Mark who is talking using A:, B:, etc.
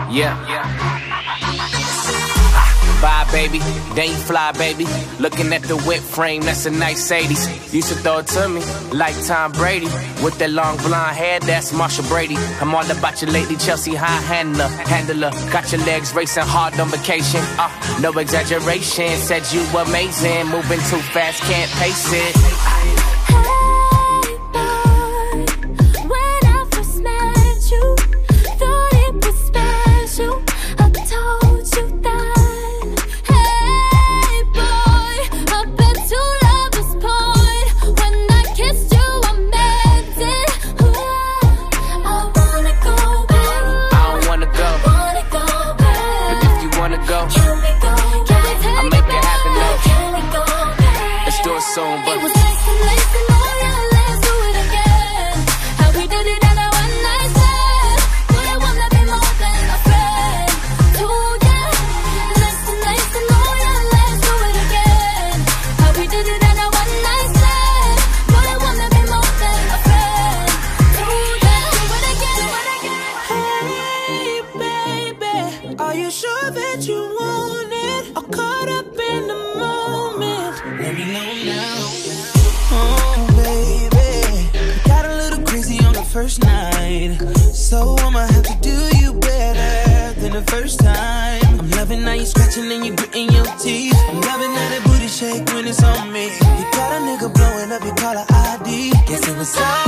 A: Bye, baby, then you fly, baby. Looking at the whip frame, that's a nice 80s. Used to throw it to me like Tom Brady. With that long blonde hair, that's Marsha Brady. I'm all about you lately, Chelsea high handler. Got your legs racing hard on vacation. No exaggeration, said you amazing. Moving too fast, can't pace it.
B: Shake when it's on me. You got a nigga blowing up your caller ID. Guess it was all